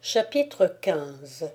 Chapitre 15.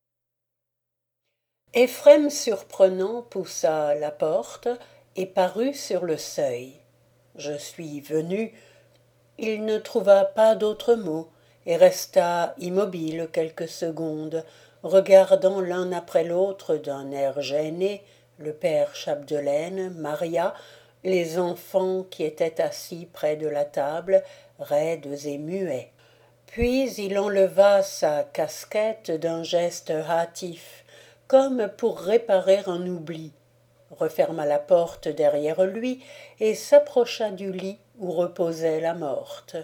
Éphrem surprenant poussa la porte et parut sur le seuil. Je suis venu. Il ne trouva pas d'autre mot et resta immobile quelques secondes, regardant l'un après l'autre d'un air gêné le père Chapdelaine, Maria, les enfants qui étaient assis près de la table, raides et muets. Puis il enleva sa casquette d'un geste hâtif, comme pour réparer un oubli, referma la porte derrière lui et s'approcha du lit où reposait la morte.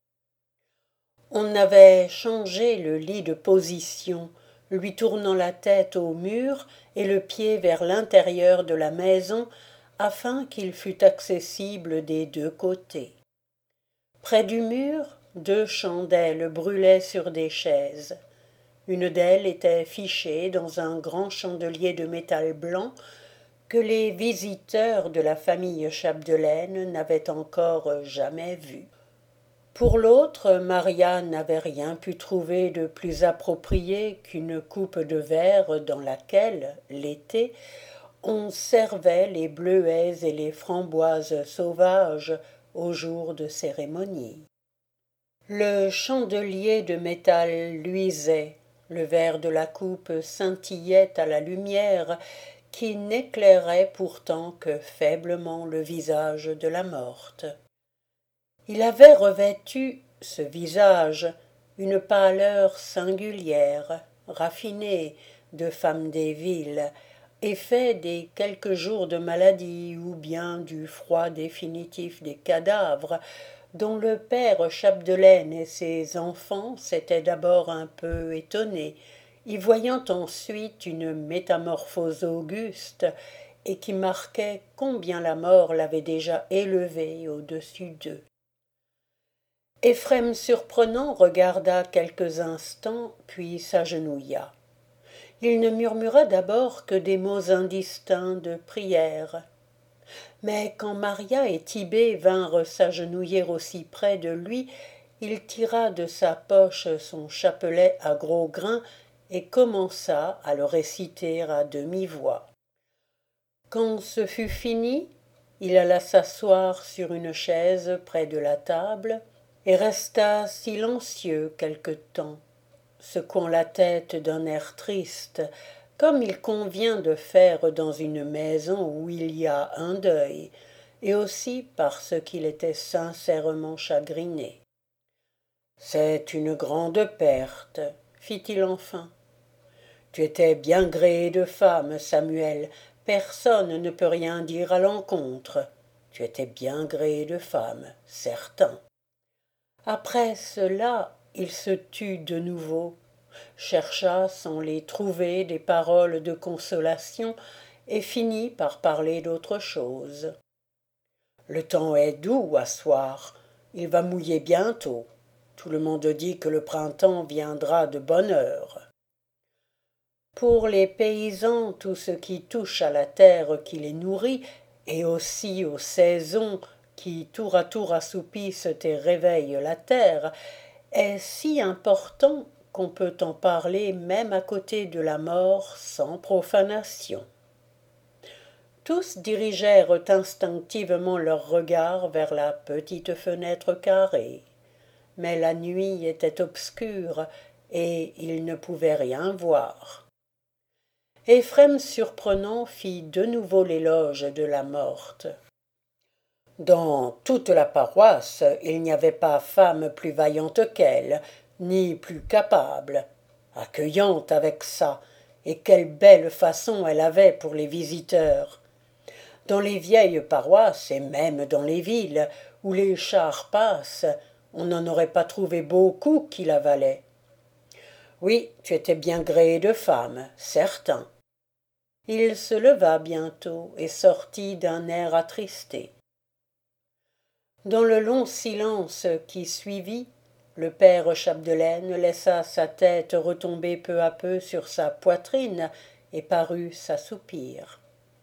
On avait changé le lit de position, lui tournant la tête au mur et le pied vers l'intérieur de la maison, afin qu'il fût accessible des deux côtés. Près du mur, 2 chandelles brûlaient sur des chaises. Une d'elles était fichée dans un grand chandelier de métal blanc que les visiteurs de la famille Chapdelaine n'avaient encore jamais vu. Pour l'autre, Maria n'avait rien pu trouver de plus approprié qu'une coupe de verre dans laquelle, l'été, on servait les bleuets et les framboises sauvages au jour de cérémonie. Le chandelier de métal luisait, le verre de la coupe scintillait à la lumière qui n'éclairait pourtant que faiblement le visage de la morte. Il avait revêtu, ce visage, une pâleur singulière, raffinée, de femme des villes, effet des quelques jours de maladie ou bien du froid définitif des cadavres, dont le père Chapdelaine et ses enfants s'étaient d'abord un peu étonnés, y voyant ensuite une métamorphose auguste et qui marquait combien la mort l'avait déjà élevé au-dessus d'eux. Éphrem surprenant regarda quelques instants, puis s'agenouilla. Il ne murmura d'abord que des mots indistincts de prière. Mais quand Maria et Tit'Bé vinrent s'agenouiller aussi près de lui, il tira de sa poche son chapelet à gros grains et commença à le réciter à demi-voix. Quand ce fut fini, il alla s'asseoir sur une chaise près de la table et resta silencieux quelque temps, secouant la tête d'un air triste, comme il convient de faire dans une maison où il y a un deuil, et aussi parce qu'il était sincèrement chagriné. C'est une grande perte, fit-il enfin. Tu étais bien gréé de femme, Samuel, personne ne peut rien dire à l'encontre. Tu étais bien gréé de femme, certain. Après cela, il se tut de nouveau, chercha sans les trouver des paroles de consolation et finit par parler d'autre chose. Le temps est doux à soir, il va mouiller bientôt. Tout le monde dit que le printemps viendra de bonne heure. Pour les paysans, tout ce qui touche à la terre qui les nourrit, et aussi aux saisons qui tour à tour assoupissent et réveillent la terre, est si important qu'on peut en parler même à côté de la mort sans profanation. Tous dirigèrent instinctivement leurs regards vers la petite fenêtre carrée, mais la nuit était obscure et ils ne pouvaient rien voir. Éphrem surprenant fit de nouveau l'éloge de la morte. Dans toute la paroisse, il n'y avait pas femme plus vaillante qu'elle, ni plus capable. Accueillante avec ça, et quelle belle façon elle avait pour les visiteurs. Dans les vieilles paroisses, et même dans les villes, où les chars passent, on n'en aurait pas trouvé beaucoup qui la valaient. Oui, tu étais bien gréé de femme, certain. Il se leva bientôt et sortit d'un air attristé. Dans le long silence qui suivit, le père Chapdelaine laissa sa tête retomber peu à peu sur sa poitrine et parut s'assoupir.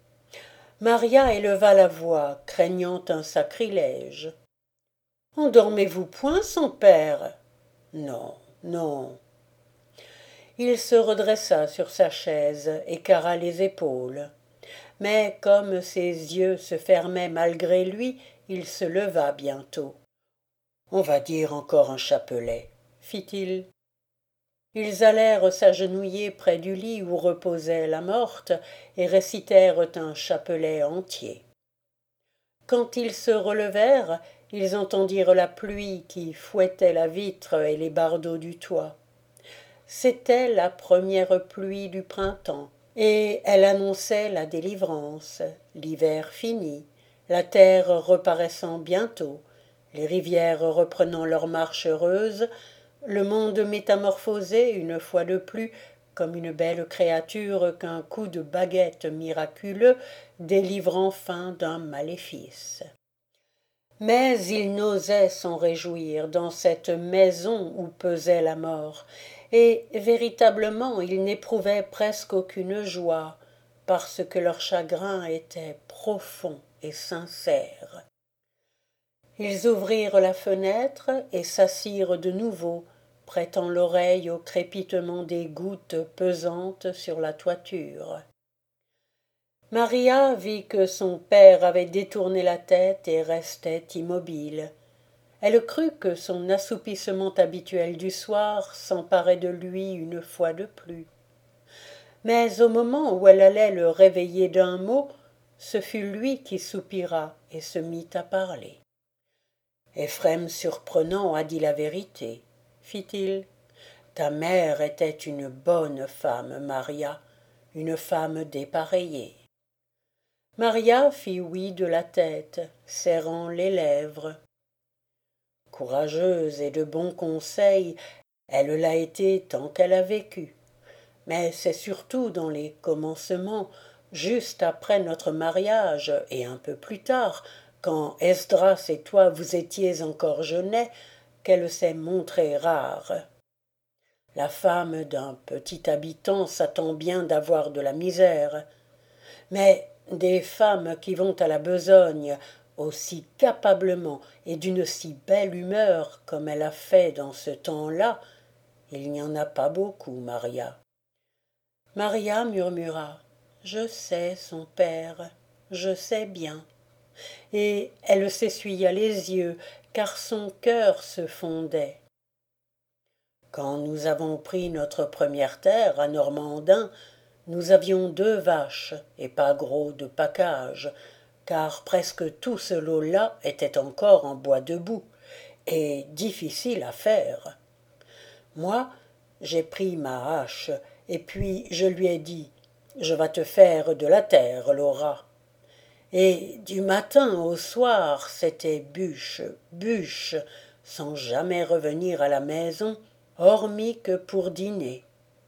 Maria éleva la voix, craignant un sacrilège. « Endormez-vous point, son père ?»« Non, non. » Il se redressa sur sa chaise et carra les épaules. Mais comme ses yeux se fermaient malgré lui, il se leva bientôt. « On va dire encore un chapelet, » fit-il. Ils allèrent s'agenouiller près du lit où reposait la morte et récitèrent un chapelet entier. Quand ils se relevèrent, ils entendirent la pluie qui fouettait la vitre et les bardeaux du toit. C'était la première pluie du printemps, et elle annonçait la délivrance, l'hiver fini, la terre reparaissant bientôt, les rivières reprenant leur marche heureuse, le monde métamorphosé une fois de plus comme une belle créature qu'un coup de baguette miraculeux délivre enfin d'un maléfice. Mais il n'osait s'en réjouir dans cette maison où pesait la mort, et véritablement il n'éprouvait presque aucune joie, parce que leur chagrin était profond et sincère. Ils ouvrirent la fenêtre et s'assirent de nouveau, prêtant l'oreille au crépitement des gouttes pesantes sur la toiture. Maria vit que son père avait détourné la tête et restait immobile. Elle crut que son assoupissement habituel du soir s'emparait de lui une fois de plus. Mais au moment où elle allait le réveiller d'un mot, ce fut lui qui soupira et se mit à parler. « Éphrem surprenant a dit la vérité, » fit-il. « Ta mère était une bonne femme, Maria, une femme dépareillée. » Maria fit oui de la tête, serrant les lèvres. Courageuse et de bons conseils, elle l'a été tant qu'elle a vécu. Mais c'est surtout dans les commencements, juste après notre mariage et un peu plus tard, quand Esdras et toi vous étiez encore jeunets, qu'elle s'est montrée rare. La femme d'un petit habitant s'attend bien d'avoir de la misère. Mais des femmes qui vont à la besogne aussi capablement et d'une si belle humeur comme elle a fait dans ce temps-là, il n'y en a pas beaucoup, Maria. Maria murmura « Je sais, son père, je sais bien », et elle s'essuya les yeux, car son cœur se fondait. Quand nous avons pris notre première terre à Normandin, nous avions 2 vaches et pas gros de pacage, car presque tout ce lot-là était encore en bois debout et difficile à faire. Moi, j'ai pris ma hache et puis je lui ai dit « Je vas te faire de la terre, Laura ». Et du matin au soir, c'était bûche, bûche, sans jamais revenir à la maison, hormis que pour dîner.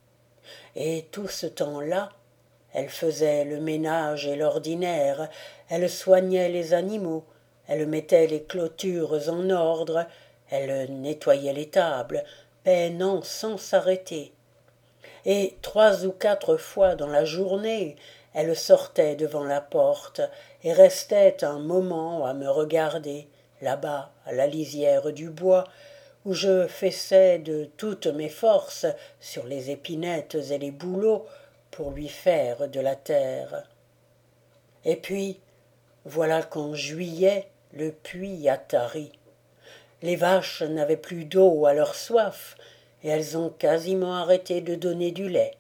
Et tout ce temps-là, elle faisait le ménage et l'ordinaire, elle soignait les animaux, elle mettait les clôtures en ordre, elle nettoyait les tables, peinant sans s'arrêter. Et 3 ou 4 fois dans la journée, elle sortait devant la porte et restait un moment à me regarder, là-bas, à la lisière du bois, où je fessais de toutes mes forces sur les épinettes et les bouleaux pour lui faire de la terre. Et puis, voilà qu'en juillet, le puits a tari. Les vaches n'avaient plus d'eau à leur soif, et elles ont quasiment arrêté de donner du lait.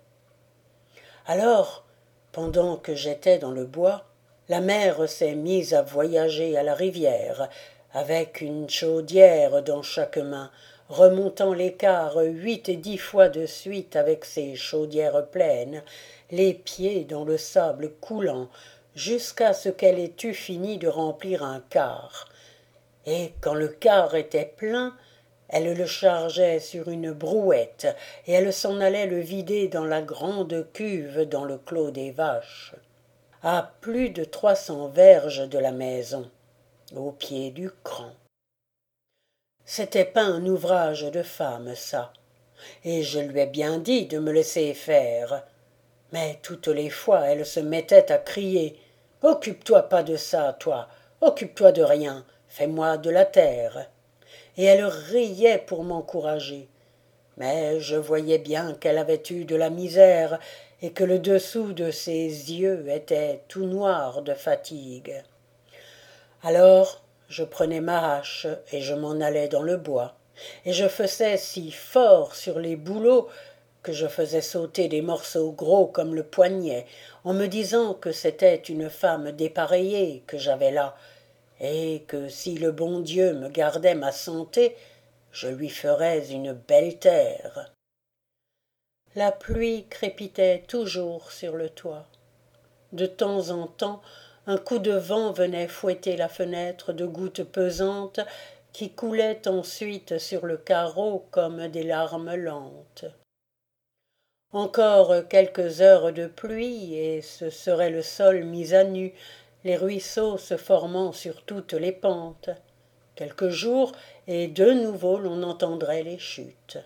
Alors, pendant que j'étais dans le bois, la mère s'est mise à voyager à la rivière, avec une chaudière dans chaque main, remontant l'écart 8 et 10 fois de suite avec ses chaudières pleines, les pieds dans le sable coulant, jusqu'à ce qu'elle ait eu fini de remplir un quart. Et quand le quart était plein, elle le chargeait sur une brouette, et elle s'en allait le vider dans la grande cuve dans le clos des vaches, à plus de 300 verges de la maison, au pied du cran. C'était pas un ouvrage de femme, ça, et je lui ai bien dit de me laisser faire. Mais toutes les fois elle se mettait à crier « Occupe-toi pas de ça, toi, occupe-toi de rien, fais-moi de la terre ». Et elle riait pour m'encourager. mais je voyais bien qu'elle avait eu de la misère et que le dessous de ses yeux était tout noir de fatigue. Alors je prenais ma hache et je m'en allais dans le bois, et je faisais si fort sur les bouleaux que je faisais sauter des morceaux gros comme le poignet, en me disant que c'était une femme dépareillée que j'avais là, et que si le bon Dieu me gardait ma santé, je lui ferais une belle terre. La pluie crépitait toujours sur le toit. De temps en temps, un coup de vent venait fouetter la fenêtre de gouttes pesantes qui coulaient ensuite sur le carreau comme des larmes lentes. Encore quelques heures de pluie, et ce serait le sol mis à nu, les ruisseaux se formant sur toutes les pentes. Quelques jours, et de nouveau l'on entendrait les chutes.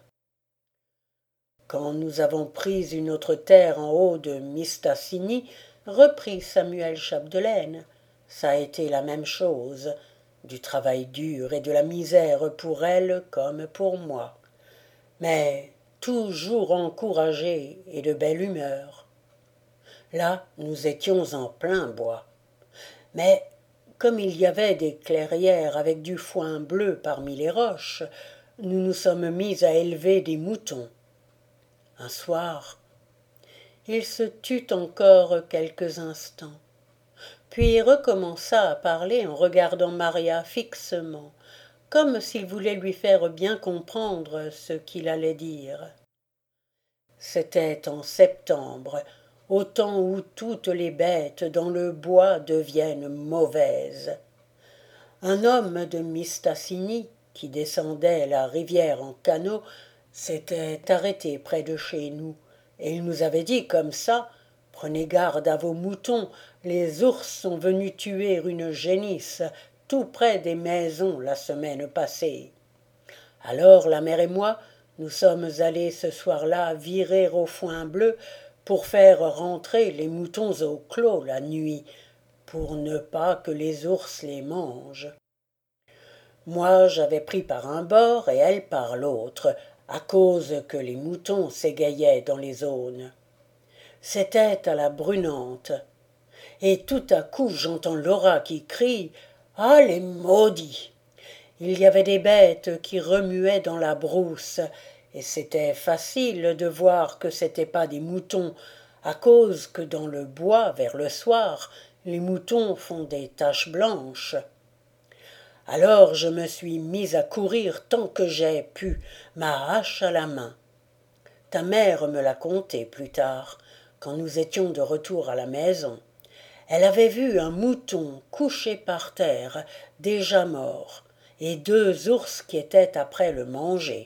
Quand nous avons pris une autre terre en haut de Mistassini, reprit Samuel Chapdelaine, ça a été la même chose, du travail dur et de la misère pour elle comme pour moi, mais toujours encouragés et de belle humeur. Là, nous étions en plein bois, mais comme il y avait des clairières avec du foin bleu parmi les roches, nous nous sommes mis à élever des moutons. Un soir, il se tut encore quelques instants, puis recommença à parler en regardant Maria fixement, comme s'il voulait lui faire bien comprendre ce qu'il allait dire. C'était en septembre, au temps où toutes les bêtes dans le bois deviennent mauvaises. Un homme de Mistassini, qui descendait la rivière en canot, s'était arrêté près de chez nous, et il nous avait dit comme ça: prenez garde à vos moutons, les ours sont venus tuer une génisse tout près des maisons la semaine passée. Alors la mère et moi, nous sommes allés ce soir-là virer au foin bleu pour faire rentrer les moutons au clos la nuit, pour ne pas que les ours les mangent. Moi j'avais pris par un bord et elle par l'autre, à cause que les moutons s'égayaient dans les aunes. C'était à la brunante, et tout à coup j'entends Laura qui crie: ah, les maudits! Il y avait des bêtes qui remuaient dans la brousse, et c'était facile de voir que c'étaient pas des moutons, à cause que dans le bois, vers le soir, les moutons font des taches blanches. Alors je me suis mis à courir tant que j'ai pu, ma hache à la main. Ta mère me l'a conté plus tard, quand nous étions de retour à la maison. Elle avait vu un mouton couché par terre, déjà mort, et deux ours qui étaient après le manger.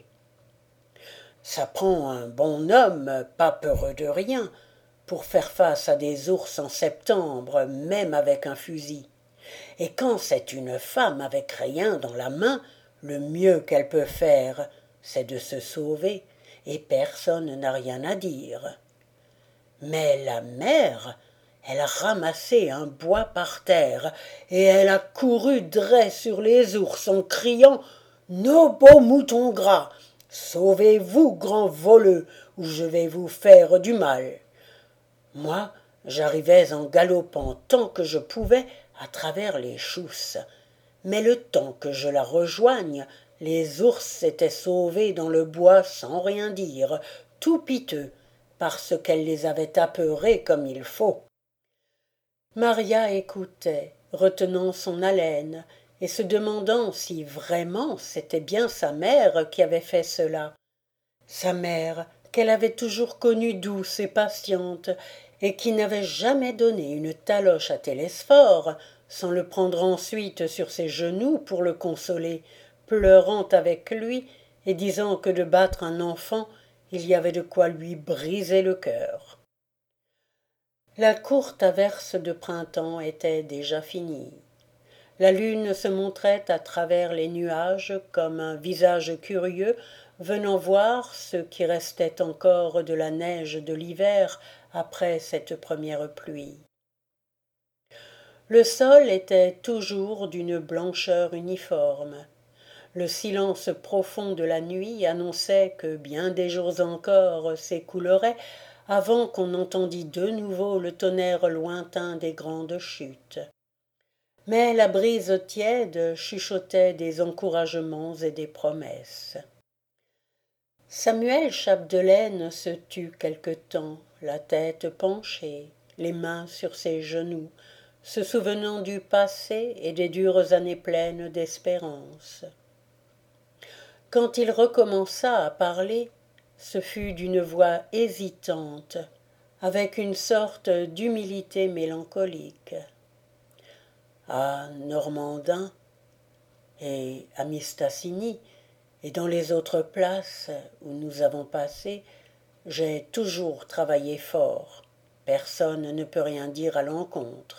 Ça prend un bon homme, pas peureux de rien, pour faire face à des ours en septembre, même avec un fusil. Et quand c'est une femme avec rien dans la main, le mieux qu'elle peut faire, c'est de se sauver, et personne n'a rien à dire. Mais la mère, elle a ramassé un bois par terre, et elle a couru dret sur les ours en criant: nos beaux moutons gras, sauvez-vous, grands voleux, ou je vais vous faire du mal. Moi, j'arrivais en galopant tant que je pouvais à travers les chousses, mais le temps que je la rejoigne, les ours s'étaient sauvés dans le bois sans rien dire, tout piteux, parce qu'elle les avait apeurés comme il faut. Maria écoutait, retenant son haleine, et se demandant si vraiment c'était bien sa mère qui avait fait cela. Sa mère, qu'elle avait toujours connue douce et patiente, et qui n'avait jamais donné une taloche à Télesphore, sans le prendre ensuite sur ses genoux pour le consoler, pleurant avec lui et disant que de battre un enfant, il y avait de quoi lui briser le cœur. La courte averse de printemps était déjà finie. La lune se montrait à travers les nuages comme un visage curieux venant voir ce qui restait encore de la neige de l'hiver après cette première pluie. Le sol était toujours d'une blancheur uniforme. Le silence profond de la nuit annonçait que bien des jours encore s'écouleraient avant qu'on entendît de nouveau le tonnerre lointain des grandes chutes. Mais la brise tiède chuchotait des encouragements et des promesses. Samuel Chapdelaine se tut quelque temps, la tête penchée, les mains sur ses genoux, se souvenant du passé et des dures années pleines d'espérance. Quand il recommença à parler, ce fut d'une voix hésitante, avec une sorte d'humilité mélancolique. À Normandin et à Mistassini, et dans les autres places où nous avons passé, j'ai toujours travaillé fort. Personne ne peut rien dire à l'encontre.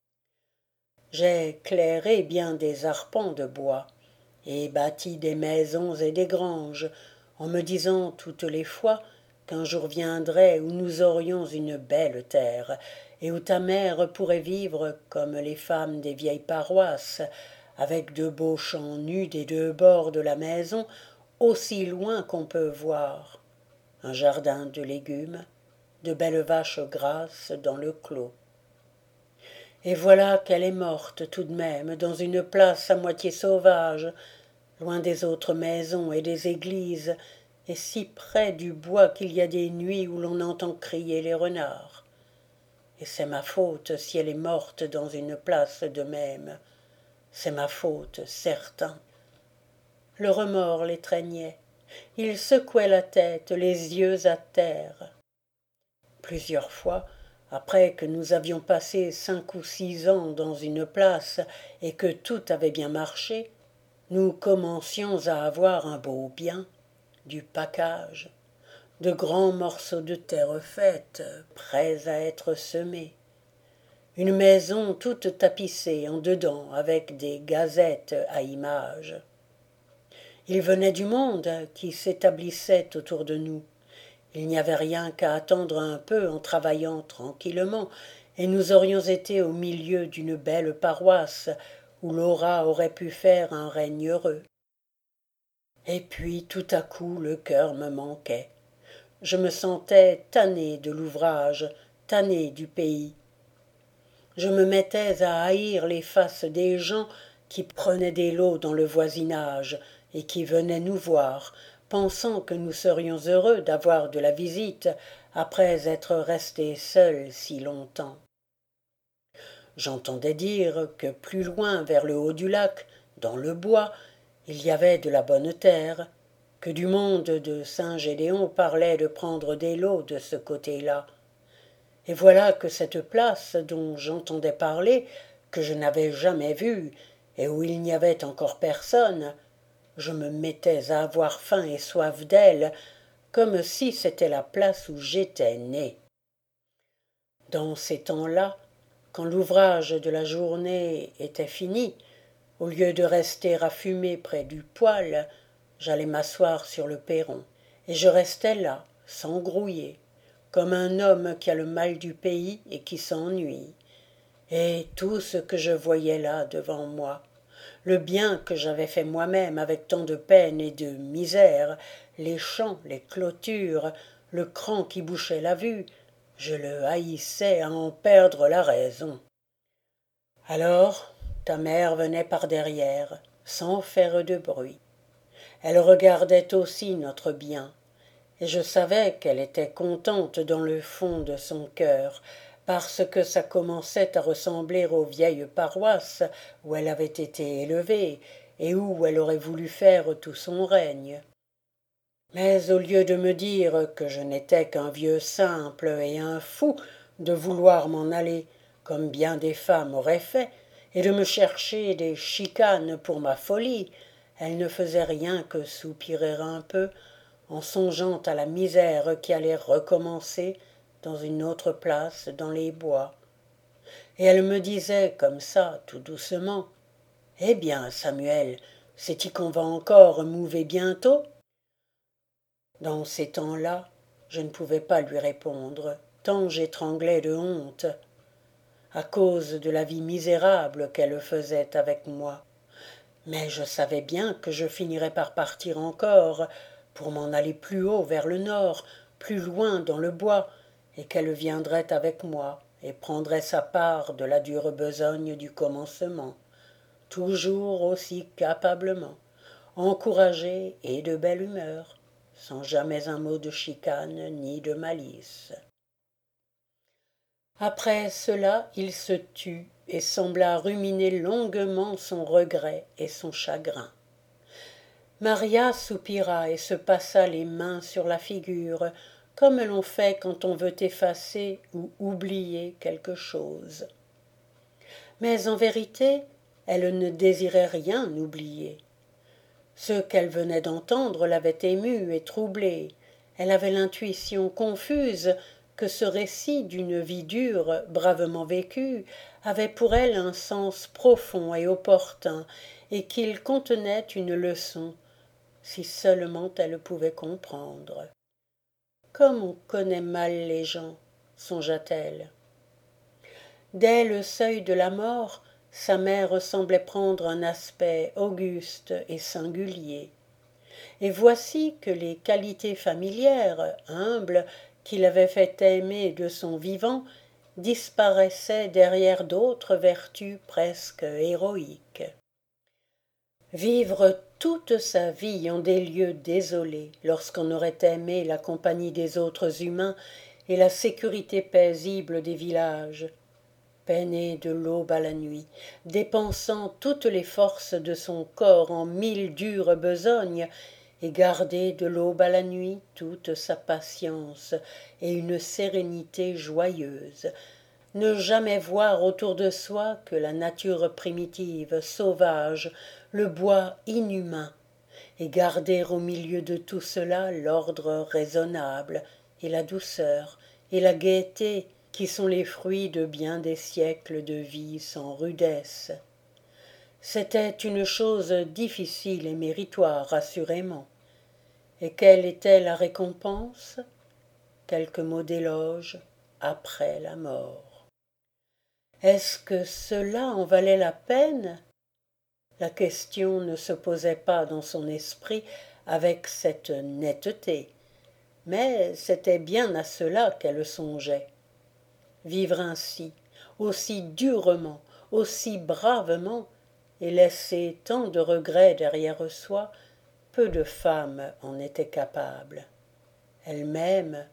J'ai clairé bien des arpents de bois, et bâti des maisons et des granges, en me disant toutes les fois qu'un jour viendrait où nous aurions une belle terre, et où ta mère pourrait vivre comme les femmes des vieilles paroisses, avec de beaux champs nus des deux bords de la maison, aussi loin qu'on peut voir, un jardin de légumes, de belles vaches grasses dans le clos. Et voilà qu'elle est morte tout de même dans une place à moitié sauvage, loin des autres maisons et des églises, et si près du bois qu'il y a des nuits où l'on entend crier les renards. Et c'est ma faute si elle est morte dans une place de même. C'est ma faute, certain. Le remords l'étreignait. Il secouait la tête, les yeux à terre. Plusieurs fois, après que nous avions passé 5 ou 6 ans dans une place et que tout avait bien marché, nous commencions à avoir un beau bien, du pacage, de grands morceaux de terre faite, prêts à être semés, une maison toute tapissée en dedans avec des gazettes à images. Il venait du monde qui s'établissait autour de nous. Il n'y avait rien qu'à attendre un peu en travaillant tranquillement, et nous aurions été au milieu d'une belle paroisse où Laura aurait pu faire un règne heureux. Et puis tout à coup le cœur me manquait. Je me sentais tanné de l'ouvrage, tanné du pays. Je me mettais à haïr les faces des gens qui prenaient des lots dans le voisinage et qui venaient nous voir, pensant que nous serions heureux d'avoir de la visite après être restés seuls si longtemps. J'entendais dire que plus loin vers le haut du lac, dans le bois, il y avait de la bonne terre, que du monde de Saint-Gédéon parlait de prendre des lots de ce côté-là. Et voilà que cette place dont j'entendais parler, que je n'avais jamais vue, et où il n'y avait encore personne, je me mettais à avoir faim et soif d'elle, comme si c'était la place où j'étais né. Dans ces temps-là, quand l'ouvrage de la journée était fini, au lieu de rester à fumer près du poêle, j'allais m'asseoir sur le perron, et je restais là, sans grouiller, comme un homme qui a le mal du pays et qui s'ennuie. Et tout ce que je voyais là devant moi, le bien que j'avais fait moi-même avec tant de peine et de misère, les champs, les clôtures, le cran qui bouchait la vue, je le haïssais à en perdre la raison. Alors ta mère venait par derrière, sans faire de bruit. Elle regardait aussi notre bien, et je savais qu'elle était contente dans le fond de son cœur, parce que ça commençait à ressembler aux vieilles paroisses où elle avait été élevée et où elle aurait voulu faire tout son règne. Mais au lieu de me dire que je n'étais qu'un vieux simple et un fou de vouloir m'en aller, comme bien des femmes auraient fait, et de me chercher des chicanes pour ma folie, elle ne faisait rien que soupirer un peu, en songeant à la misère qui allait recommencer dans une autre place dans les bois. Et elle me disait comme ça, tout doucement, « Eh bien, Samuel, sais-tu qu'on va encore mouver bientôt ?» Dans ces temps-là, je ne pouvais pas lui répondre, tant j'étranglais de honte, à cause de la vie misérable qu'elle faisait avec moi. Mais je savais bien que je finirais par partir encore, pour m'en aller plus haut vers le nord, plus loin dans le bois, et qu'elle viendrait avec moi et prendrait sa part de la dure besogne du commencement, toujours aussi capablement, encouragée et de belle humeur, sans jamais un mot de chicane ni de malice. Après cela il se tut et sembla ruminer longuement son regret et son chagrin. Maria soupira et se passa les mains sur la figure, comme l'on fait quand on veut effacer ou oublier quelque chose. Mais en vérité, elle ne désirait rien oublier. Ce qu'elle venait d'entendre l'avait émue et troublée. Elle avait l'intuition confuse que ce récit d'une vie dure, bravement vécue, avait pour elle un sens profond et opportun, et qu'il contenait une leçon, si seulement elle pouvait comprendre. Comme on connaît mal les gens, songea-t-elle. Dès le seuil de la mort, sa mère semblait prendre un aspect auguste et singulier. Et voici que les qualités familières, humbles, qui l'avaient fait aimer de son vivant, disparaissaient derrière d'autres vertus presque héroïques. Vivre toute sa vie en des lieux désolés, lorsqu'on aurait aimé la compagnie des autres humains et la sécurité paisible des villages, peiner de l'aube à la nuit, dépensant toutes les forces de son corps en 1000 dures besognes, et garder de l'aube à la nuit toute sa patience et une sérénité joyeuse, ne jamais voir autour de soi que la nature primitive, sauvage, le bois inhumain, et garder au milieu de tout cela l'ordre raisonnable, et la douceur, et la gaieté, qui sont les fruits de bien des siècles de vie sans rudesse. C'était une chose difficile et méritoire, assurément. Et quelle était la récompense? Quelques mots d'éloge après la mort. Est-ce que cela en valait la peine? La question ne se posait pas dans son esprit avec cette netteté, mais c'était bien à cela qu'elle songeait. Vivre ainsi, aussi durement, aussi bravement, et laisser tant de regrets derrière soi, peu de femmes en étaient capables. Elle-même.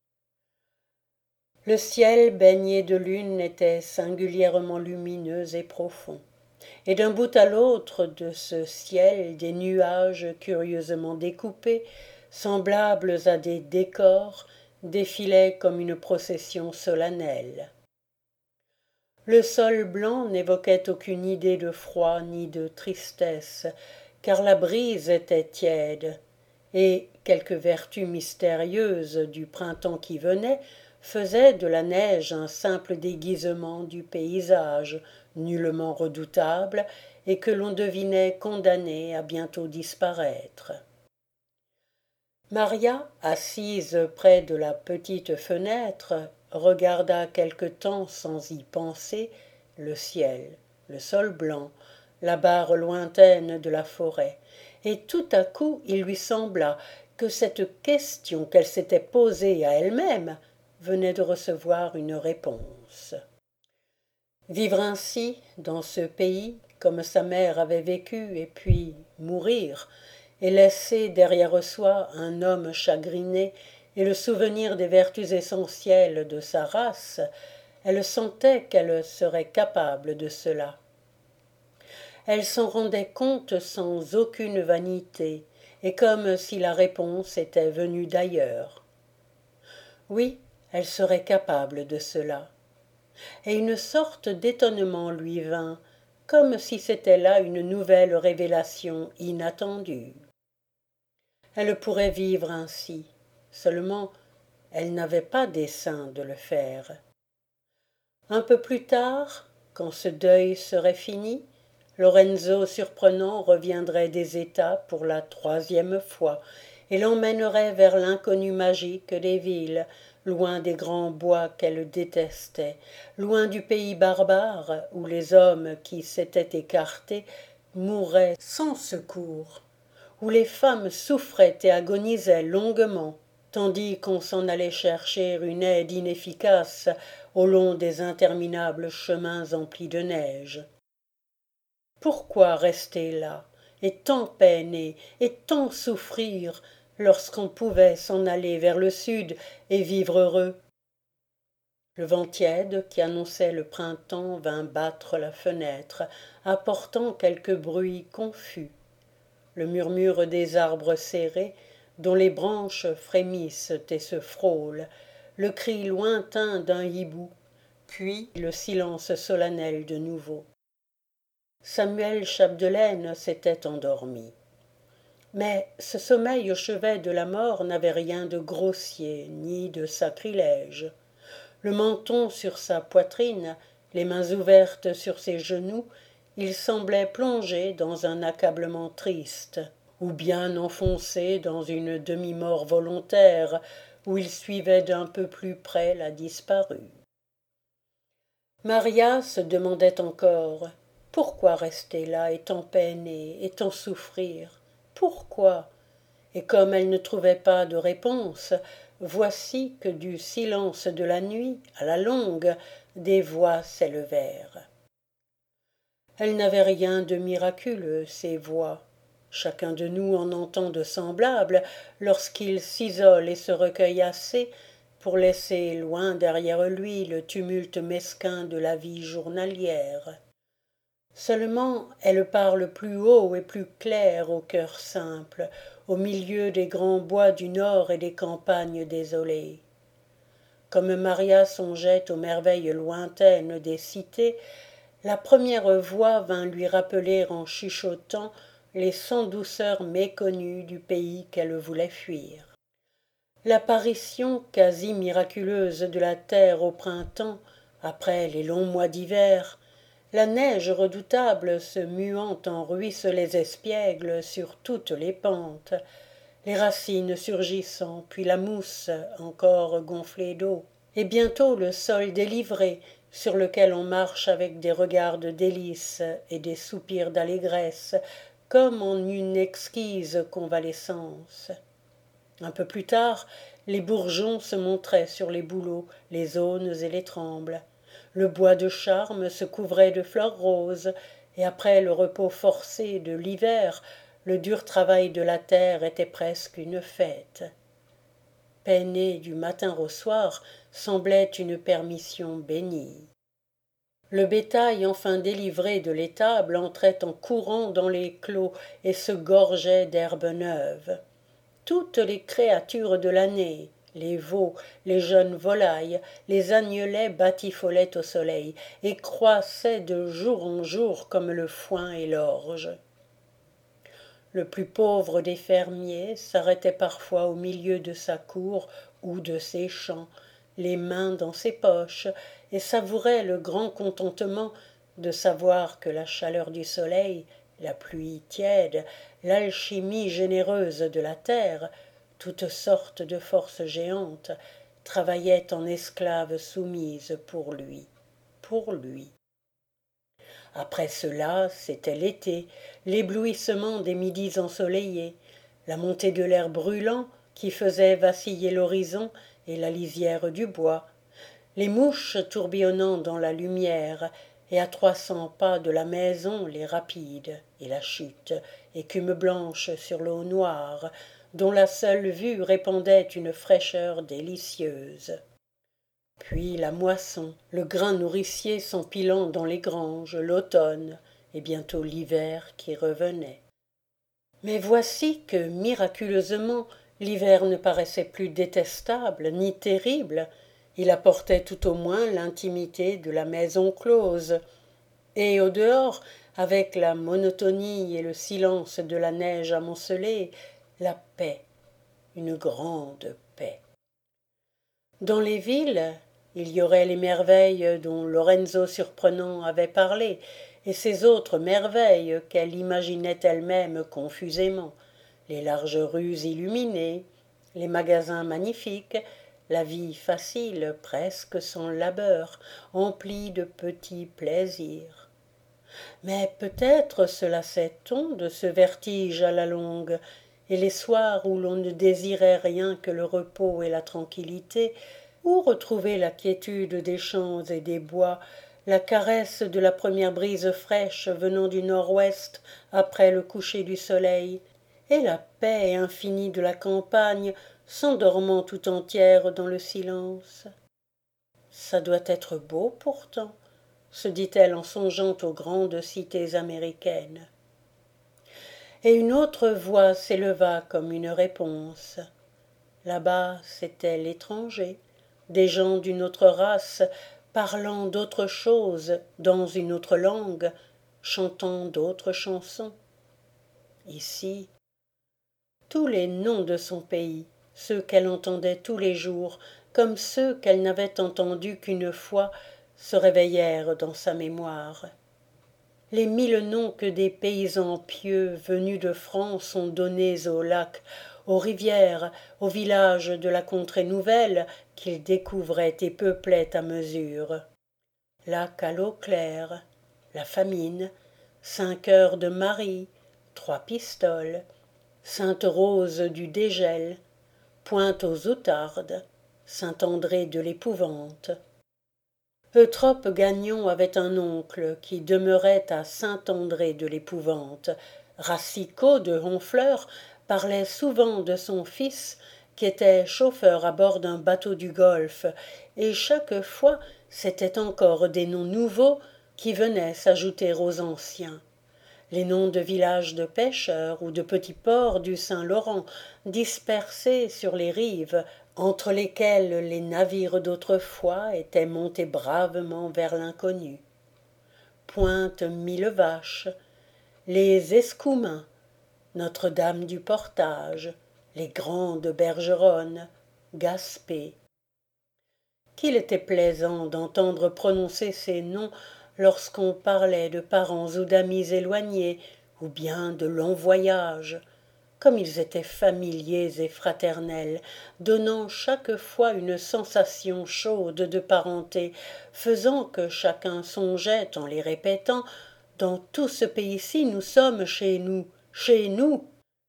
Le ciel baigné de lune était singulièrement lumineux et profond, et d'un bout à l'autre de ce ciel des nuages curieusement découpés, semblables à des décors, défilaient comme une procession solennelle. Le sol blanc n'évoquait aucune idée de froid ni de tristesse, car la brise était tiède, et quelque vertu mystérieuse du printemps qui venait faisait de la neige un simple déguisement du paysage, nullement redoutable, et que l'on devinait condamné à bientôt disparaître. Maria, assise près de la petite fenêtre, regarda quelque temps sans y penser le ciel, le sol blanc, la barre lointaine de la forêt, et tout à coup il lui sembla que cette question qu'elle s'était posée à elle-même venait de recevoir une réponse. Vivre ainsi, dans ce pays, comme sa mère avait vécu, et puis mourir, et laisser derrière soi un homme chagriné et le souvenir des vertus essentielles de sa race, elle sentait qu'elle serait capable de cela. Elle s'en rendait compte sans aucune vanité, et comme si la réponse était venue d'ailleurs. Oui, elle serait capable de cela. Et une sorte d'étonnement lui vint, comme si c'était là une nouvelle révélation inattendue. Elle pourrait vivre ainsi, seulement elle n'avait pas dessein de le faire. Un peu plus tard, quand ce deuil serait fini, Lorenzo surprenant reviendrait des États pour la 3e fois et l'emmènerait vers l'inconnu magique des villes, loin des grands bois qu'elle détestait, loin du pays barbare où les hommes qui s'étaient écartés mouraient sans secours, où les femmes souffraient et agonisaient longuement, tandis qu'on s'en allait chercher une aide inefficace au long des interminables chemins emplis de neige. Pourquoi rester là, et tant peiner, et tant souffrir, lorsqu'on pouvait s'en aller vers le sud et vivre heureux? Le vent tiède qui annonçait le printemps vint battre la fenêtre, apportant quelques bruits confus. Le murmure des arbres serrés, dont les branches frémissent et se frôlent, le cri lointain d'un hibou, puis le silence solennel de nouveau. Samuel Chapdelaine s'était endormi. Mais ce sommeil au chevet de la mort n'avait rien de grossier ni de sacrilège. Le menton sur sa poitrine, les mains ouvertes sur ses genoux, il semblait plongé dans un accablement triste, ou bien enfoncé dans une demi-mort volontaire, où il suivait d'un peu plus près la disparue. Maria se demandait encore pourquoi rester là et tant peiner et tant souffrir, pourquoi? Et comme elle ne trouvait pas de réponse, voici que du silence de la nuit, à la longue, des voix s'élevèrent. Elles n'avaient rien de miraculeux, ces voix. Chacun de nous en entend de semblables lorsqu'il s'isole et se recueille assez pour laisser loin derrière lui le tumulte mesquin de la vie journalière. Seulement elles parlent plus haut et plus clair au cœur simple, au milieu des grands bois du nord et des campagnes désolées. Comme Maria songeait aux merveilles lointaines des cités, la première voix vint lui rappeler en chuchotant les sans douceurs méconnues du pays qu'elle voulait fuir. L'apparition quasi miraculeuse de la terre au printemps, après les longs mois d'hiver, la neige redoutable se muant en ruisselets espiègles sur toutes les pentes, les racines surgissant, puis la mousse encore gonflée d'eau, et bientôt le sol délivré sur lequel on marche avec des regards de délice et des soupirs d'allégresse, comme en une exquise convalescence. Un peu plus tard, les bourgeons se montraient sur les bouleaux, les aunes et les trembles. Le bois de charme se couvrait de fleurs roses, et après le repos forcé de l'hiver, le dur travail de la terre était presque une fête. Peiner du matin au soir semblait une permission bénie. Le bétail enfin délivré de l'étable entrait en courant dans les clos et se gorgeait d'herbes neuves. Toutes les créatures de l'année, les veaux, les jeunes volailles, les agnelets batifolaient au soleil et croissaient de jour en jour comme le foin et l'orge. Le plus pauvre des fermiers s'arrêtait parfois au milieu de sa cour ou de ses champs, les mains dans ses poches, et savourait le grand contentement de savoir que la chaleur du soleil, la pluie tiède, l'alchimie généreuse de la terre, toutes sortes de forces géantes, travaillaient en esclaves soumises pour lui, pour lui. Après cela, c'était l'été, l'éblouissement des midis ensoleillés, la montée de l'air brûlant qui faisait vaciller l'horizon et la lisière du bois, les mouches tourbillonnant dans la lumière, et à 300 pas de la maison les rapides, et la chute, écume blanche sur l'eau noire, dont la seule vue répandait une fraîcheur délicieuse. Puis la moisson, le grain nourricier s'empilant dans les granges, l'automne, et bientôt l'hiver qui revenait. Mais voici que, miraculeusement, l'hiver ne paraissait plus détestable ni terrible, il apportait tout au moins l'intimité de la maison close, et au dehors, avec la monotonie et le silence de la neige amoncelée, la paix, une grande paix. Dans les villes, il y aurait les merveilles dont Lorenzo Surprenant avait parlé, et ces autres merveilles qu'elle imaginait elle-même confusément, les larges rues illuminées, les magasins magnifiques, la vie facile, presque sans labeur, emplie de petits plaisirs. Mais peut-être se lassait-on de ce vertige à la longue, et les soirs où l'on ne désirait rien que le repos et la tranquillité, où retrouver la quiétude des champs et des bois, la caresse de la première brise fraîche venant du nord-ouest après le coucher du soleil, et la paix infinie de la campagne s'endormant tout entière dans le silence. Ça doit être beau pourtant, se dit-elle en songeant aux grandes cités américaines. Et une autre voix s'éleva comme une réponse. Là-bas, c'était l'étranger, des gens d'une autre race, parlant d'autre chose, dans une autre langue, chantant d'autres chansons. Ici, tous les noms de son pays, ceux qu'elle entendait tous les jours, comme ceux qu'elle n'avait entendus qu'une fois, se réveillèrent dans sa mémoire. Les 1000 noms que des paysans pieux venus de France ont donnés aux lacs, aux rivières, aux villages de la contrée nouvelle qu'ils découvraient et peuplaient à mesure. Lac à l'eau claire, la Famine, 5 heures de Marie, 3 pistoles, Sainte-Rose du Dégel, Pointe aux Outardes, Saint-André de l'Épouvante. Eutrope Gagnon avait un oncle qui demeurait à Saint-André de l'Épouvante. Racicot de Honfleur parlait souvent de son fils qui était chauffeur à bord d'un bateau du Golfe, et chaque fois c'étaient encore des noms nouveaux qui venaient s'ajouter aux anciens. Les noms de villages de pêcheurs ou de petits ports du Saint-Laurent dispersés sur les rives, entre lesquels les navires d'autrefois étaient montés bravement vers l'inconnu. Pointe Millevaches, les Escoumins, Notre-Dame du Portage, les Grandes Bergeronnes, Gaspé. Qu'il était plaisant d'entendre prononcer ces noms lorsqu'on parlait de parents ou d'amis éloignés, ou bien de longs voyages, comme ils étaient familiers et fraternels, donnant chaque fois une sensation chaude de parenté, faisant que chacun songeait en les répétant « Dans tout ce pays-ci, nous sommes chez nous, chez nous !»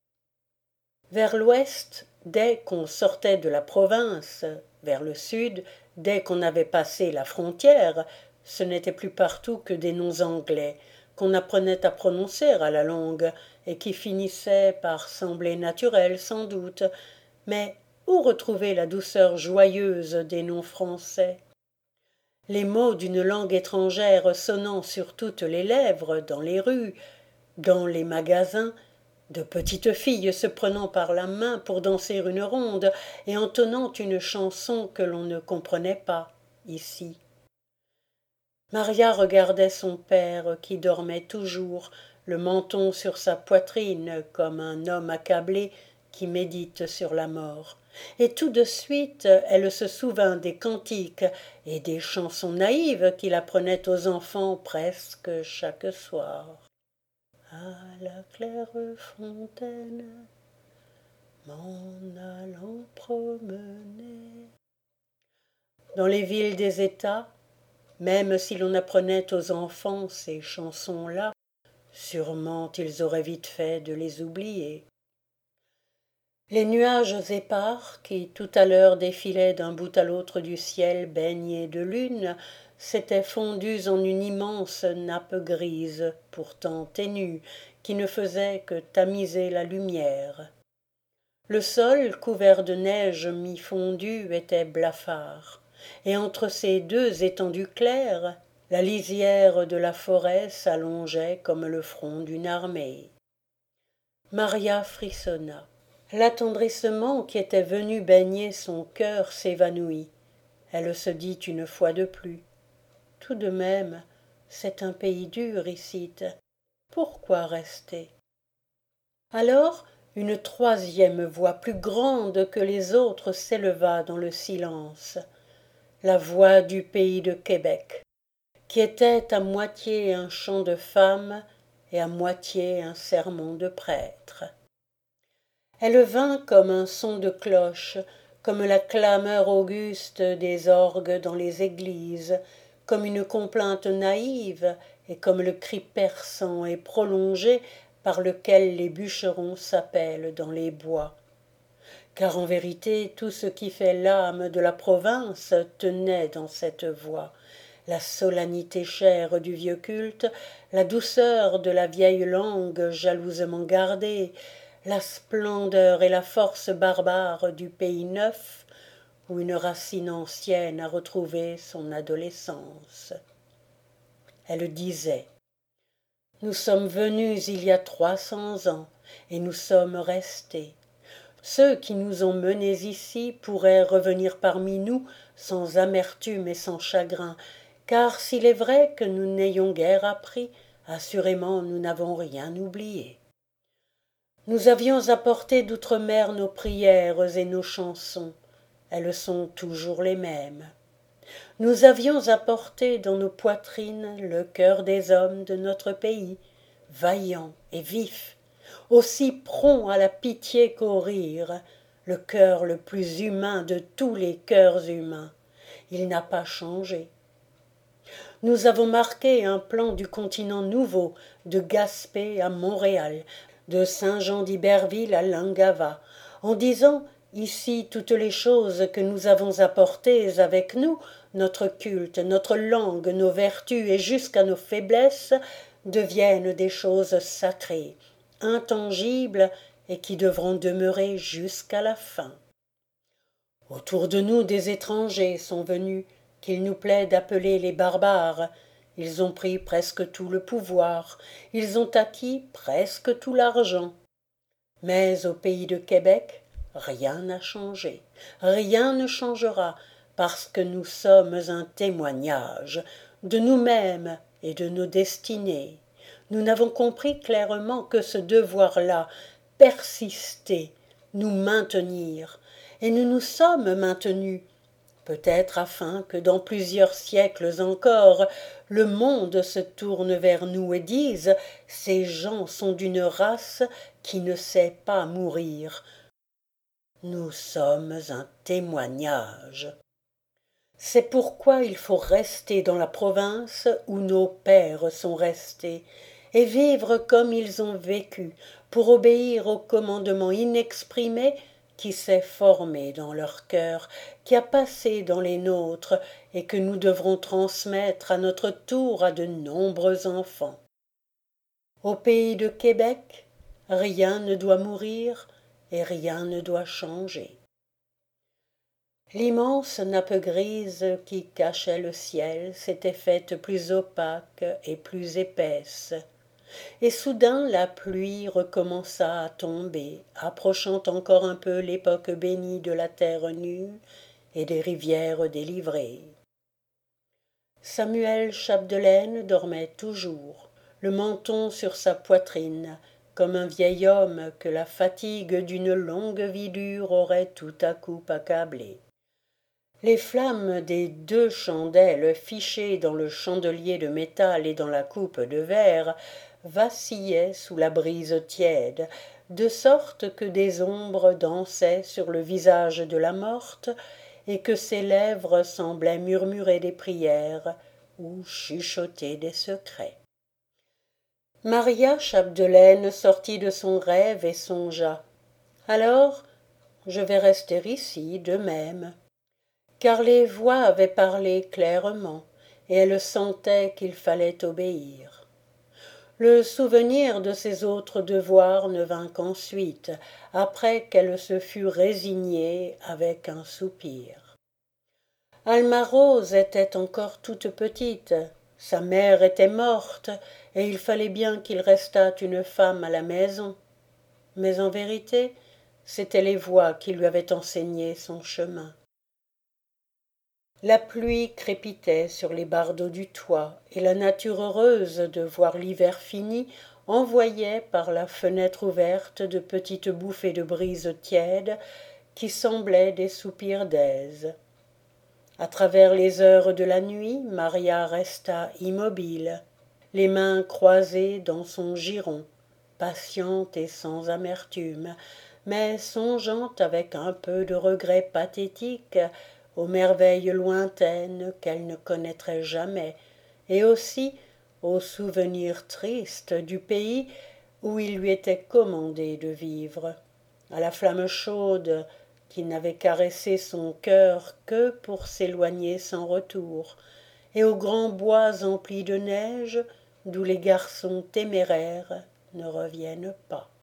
Vers l'ouest, dès qu'on sortait de la province, vers le sud, dès qu'on avait passé la frontière, ce n'était plus partout que des noms anglais, qu'on apprenait à prononcer à la longue, et qui finissaient par sembler naturels sans doute, mais où retrouver la douceur joyeuse des noms français? Les mots d'une langue étrangère sonnant sur toutes les lèvres, dans les rues, dans les magasins, de petites filles se prenant par la main pour danser une ronde et entonnant une chanson que l'on ne comprenait pas ici. Maria regardait son père qui dormait toujours, le menton sur sa poitrine comme un homme accablé qui médite sur la mort. Et tout de suite elle se souvint des cantiques et des chansons naïves qu'il apprenait aux enfants presque chaque soir. À la claire fontaine, m'en allant promener. Dans les villes des États, même si l'on apprenait aux enfants ces chansons-là, sûrement ils auraient vite fait de les oublier. Les nuages épars, qui tout à l'heure défilaient d'un bout à l'autre du ciel baigné de lune, s'étaient fondus en une immense nappe grise, pourtant ténue, qui ne faisait que tamiser la lumière. Le sol, couvert de neige mi-fondue, était blafard, et entre ces deux étendues claires, la lisière de la forêt s'allongeait comme le front d'une armée. Maria frissonna. L'attendrissement qui était venu baigner son cœur s'évanouit. Elle se dit une fois de plus. Tout de même, c'est un pays dur icitte. Pourquoi rester? Alors, une troisième voix plus grande que les autres s'éleva dans le silence. La voix du pays de Québec, qui était à moitié un chant de femme et à moitié un sermon de prêtre. Elle vint comme un son de cloche, comme la clameur auguste des orgues dans les églises, comme une complainte naïve et comme le cri perçant et prolongé par lequel les bûcherons s'appellent dans les bois. Car en vérité tout ce qui fait l'âme de la province tenait dans cette voix, la solennité chère du vieux culte, la douceur de la vieille langue jalousement gardée, la splendeur et la force barbare du pays neuf, où une racine ancienne a retrouvé son adolescence. Elle disait: nous sommes venus il y a 300 ans, et nous sommes restés. Ceux qui nous ont menés ici pourraient revenir parmi nous sans amertume et sans chagrin, car s'il est vrai que nous n'ayons guère appris, assurément nous n'avons rien oublié. Nous avions apporté d'outre-mer nos prières et nos chansons, elles sont toujours les mêmes. Nous avions apporté dans nos poitrines le cœur des hommes de notre pays, vaillants et vifs, aussi prompt à la pitié qu'au rire, le cœur le plus humain de tous les cœurs humains. Il n'a pas changé. Nous avons marqué un plan du continent nouveau, de Gaspé à Montréal, de Saint-Jean d'Iberville à Langava, en disant: ici toutes les choses que nous avons apportées avec nous, notre culte, notre langue, nos vertus et jusqu'à nos faiblesses, deviennent des choses sacrées, intangibles et qui devront demeurer jusqu'à la fin. Autour de nous des étrangers sont venus, qu'il nous plaît d'appeler les barbares. Ils ont pris presque tout le pouvoir, ils ont acquis presque tout l'argent. Mais au pays de Québec, rien n'a changé, rien ne changera, parce que nous sommes un témoignage de nous-mêmes et de nos destinées. Nous n'avons compris clairement que ce devoir-là, persister, nous maintenir, et nous nous sommes maintenus, peut-être afin que dans plusieurs siècles encore le monde se tourne vers nous et dise: ces gens sont d'une race qui ne sait pas mourir. Nous sommes un témoignage. C'est pourquoi il faut rester dans la province où nos pères sont restés, et vivre comme ils ont vécu, pour obéir au commandement inexprimé qui s'est formé dans leur cœur, qui a passé dans les nôtres, et que nous devrons transmettre à notre tour à de nombreux enfants. Au pays de Québec, rien ne doit mourir et rien ne doit changer. L'immense nappe grise qui cachait le ciel s'était faite plus opaque et plus épaisse, et soudain la pluie recommença à tomber, approchant encore un peu l'époque bénie de la terre nue et des rivières délivrées. Samuel Chapdelaine dormait toujours, le menton sur sa poitrine, comme un vieil homme que la fatigue d'une longue vie dure aurait tout à coup accablé. Les flammes des 2 chandelles fichées dans le chandelier de métal et dans la coupe de verre vacillaient sous la brise tiède, de sorte que des ombres dansaient sur le visage de la morte et que ses lèvres semblaient murmurer des prières ou chuchoter des secrets. Maria Chapdelaine sortit de son rêve et songea: alors je vais rester ici de même. Car les voix avaient parlé clairement, et elle sentait qu'il fallait obéir. Le souvenir de ses autres devoirs ne vint qu'ensuite, après qu'elle se fut résignée avec un soupir. Alma Rose était encore toute petite, sa mère était morte, et il fallait bien qu'il restât une femme à la maison. Mais en vérité, c'étaient les voix qui lui avaient enseigné son chemin. La pluie crépitait sur les bardeaux du toit, et la nature heureuse de voir l'hiver fini envoyait par la fenêtre ouverte de petites bouffées de brise tiède qui semblaient des soupirs d'aise. À travers les heures de la nuit, Maria resta immobile, les mains croisées dans son giron, patiente et sans amertume, mais songeant avec un peu de regret pathétique aux merveilles lointaines qu'elle ne connaîtrait jamais, et aussi aux souvenirs tristes du pays où il lui était commandé de vivre, à la flamme chaude qui n'avait caressé son cœur que pour s'éloigner sans retour, et aux grands bois emplis de neige d'où les garçons téméraires ne reviennent pas.